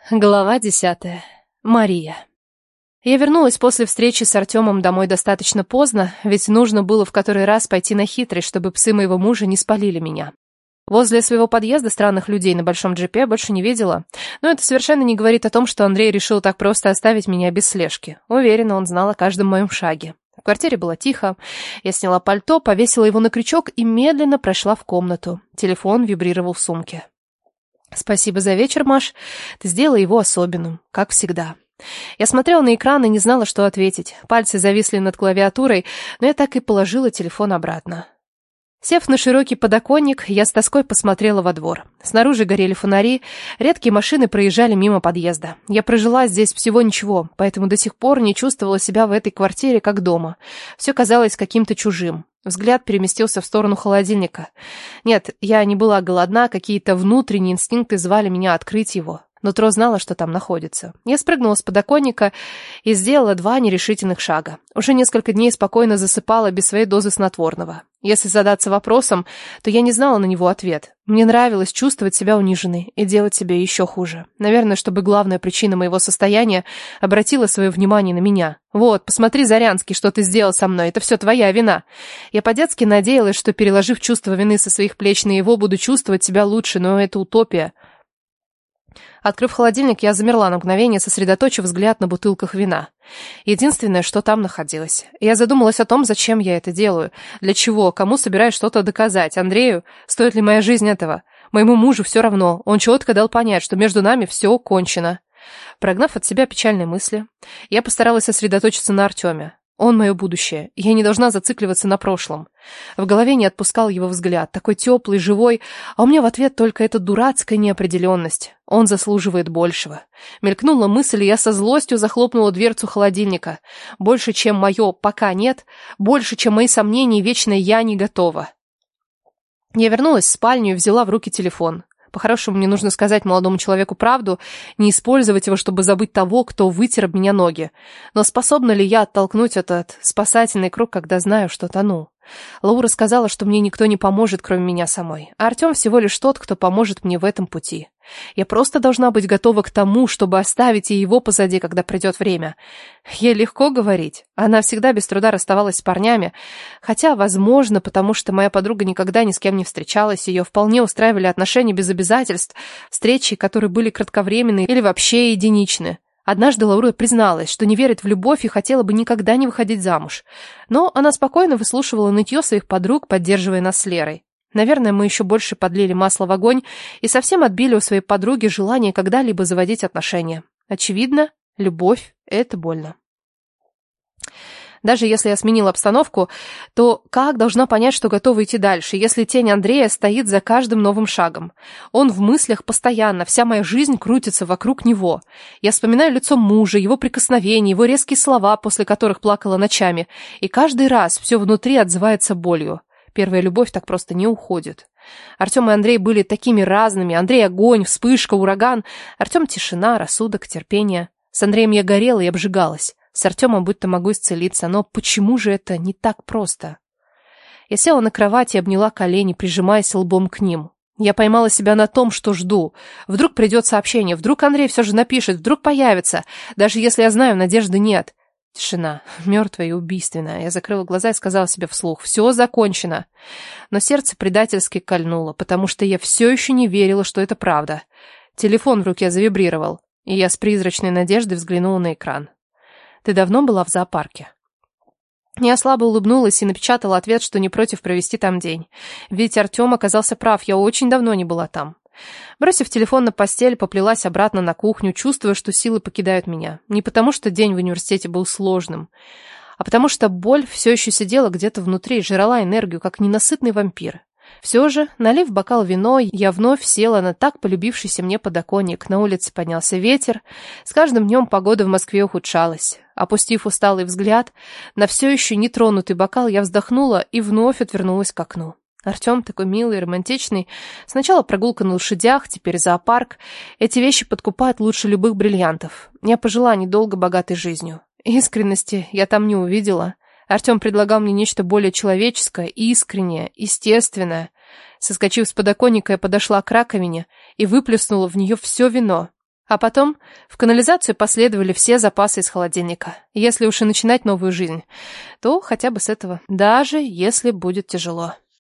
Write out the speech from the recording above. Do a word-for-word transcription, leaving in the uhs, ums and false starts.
Глава десятая. Мария. Я вернулась после встречи с Артемом домой достаточно поздно, ведь нужно было в который раз пойти на хитрость, чтобы псы моего мужа не спалили меня. Возле своего подъезда странных людей на большом джипе больше не видела, но это совершенно не говорит о том, что Андрей решил так просто оставить меня без слежки. Уверена, он знал о каждом моем шаге. В квартире было тихо. Я сняла пальто, повесила его на крючок и медленно прошла в комнату. Телефон вибрировал в сумке. «Спасибо за вечер, Маш. Ты сделала его особенным, как всегда». Я смотрела на экран и не знала, что ответить. Пальцы зависли над клавиатурой, но я так и положила телефон обратно. Сев на широкий подоконник, я с тоской посмотрела во двор. Снаружи горели фонари, редкие машины проезжали мимо подъезда. Я прожила здесь всего ничего, поэтому до сих пор не чувствовала себя в этой квартире как дома. Все казалось каким-то чужим. Взгляд переместился в сторону холодильника. Нет, я не была голодна, какие-то внутренние инстинкты звали меня открыть его. Нутро знало, что там находится. Я спрыгнула с подоконника и сделала два нерешительных шага. Уже несколько дней спокойно засыпала без своей дозы снотворного. Если задаться вопросом, то я не знала на него ответ. Мне нравилось чувствовать себя униженной и делать себе еще хуже. Наверное, чтобы главная причина моего состояния обратила свое внимание на меня. Вот, посмотри, Зарянский, что ты сделал со мной. Это все твоя вина. Я по-детски надеялась, что, переложив чувство вины со своих плеч на его, буду чувствовать себя лучше, но это утопия. Открыв холодильник, я замерла на мгновение, сосредоточив взгляд на бутылках вина. Единственное, что там находилось. Я задумалась о том, зачем я это делаю, для чего, кому собираюсь что-то доказать, Андрею, стоит ли моя жизнь этого. Моему мужу все равно, он четко дал понять, что между нами все кончено. Прогнав от себя печальные мысли, я постаралась сосредоточиться на Артеме. Он мое будущее, я не должна зацикливаться на прошлом. В голове не отпускал его взгляд, такой теплый, живой, а у меня в ответ только эта дурацкая неопределенность. Он заслуживает большего. Мелькнула мысль, и я со злостью захлопнула дверцу холодильника. Больше, чем мое «пока нет», больше, чем мои сомнения, вечно я не готова. Я вернулась в спальню и взяла в руки телефон. По-хорошему, мне нужно сказать молодому человеку правду, не использовать его, чтобы забыть того, кто вытер об меня ноги. Но способна ли я оттолкнуть этот спасательный круг, когда знаю, что тону? Лаура сказала, что мне никто не поможет, кроме меня самой. А Артем всего лишь тот, кто поможет мне в этом пути. Я просто должна быть готова к тому, чтобы оставить и его позади, когда придет время. Ей легко говорить. Она всегда без труда расставалась с парнями. Хотя, возможно, потому что моя подруга никогда ни с кем не встречалась, ее вполне устраивали отношения без обязательств, встречи, которые были кратковременные или вообще единичны. Однажды Лаура призналась, что не верит в любовь и хотела бы никогда не выходить замуж. Но она спокойно выслушивала нытье своих подруг, поддерживая нас с Лерой. Наверное, мы еще больше подлили масло в огонь и совсем отбили у своей подруги желание когда-либо заводить отношения. Очевидно, любовь – это больно. Даже если я сменила обстановку, то как должна понять, что готова идти дальше, если тень Андрея стоит за каждым новым шагом? Он в мыслях постоянно, вся моя жизнь крутится вокруг него. Я вспоминаю лицо мужа, его прикосновения, его резкие слова, после которых плакала ночами, и каждый раз все внутри отзывается болью. Первая любовь так просто не уходит. Артем и Андрей были такими разными. Андрей — огонь, вспышка, ураган. Артем — тишина, рассудок, терпение. С Андреем я горела и обжигалась. С Артемом будто могу исцелиться, но почему же это не так просто? Я села на кровати и обняла колени, прижимаясь лбом к ним. Я поймала себя на том, что жду. Вдруг придет сообщение, вдруг Андрей все же напишет, вдруг появится. Даже если я знаю, надежды нет. Тишина, мертвая и убийственная. Я закрыла глаза и сказала себе вслух: все закончено. Но сердце предательски кольнуло, потому что я все еще не верила, что это правда. Телефон в руке завибрировал, и я с призрачной надеждой взглянула на экран. «Ты давно была в зоопарке?» Я слабо улыбнулась и напечатала ответ, что не против провести там день. Ведь Артем оказался прав, я очень давно не была там. Бросив телефон на постель, поплелась обратно на кухню, чувствуя, что силы покидают меня. Не потому, что день в университете был сложным, а потому что боль все еще сидела где-то внутри и жрала энергию, как ненасытный вампир. Все же, налив бокал вино, я вновь села на так полюбившийся мне подоконник. На улице поднялся ветер. С каждым днем погода в Москве ухудшалась. Опустив усталый взгляд на все еще нетронутый бокал, я вздохнула и вновь отвернулась к окну. Артем такой милый, романтичный. Сначала прогулка на лошадях, теперь зоопарк. Эти вещи подкупают лучше любых бриллиантов. Я пожила недолго богатой жизнью. Искренности я там не увидела. Артем предлагал мне нечто более человеческое, искреннее, естественное. Соскочив с подоконника, я подошла к раковине и выплеснула в нее все вино. А потом в канализацию последовали все запасы из холодильника. Если уж и начинать новую жизнь, то хотя бы с этого, даже если будет тяжело.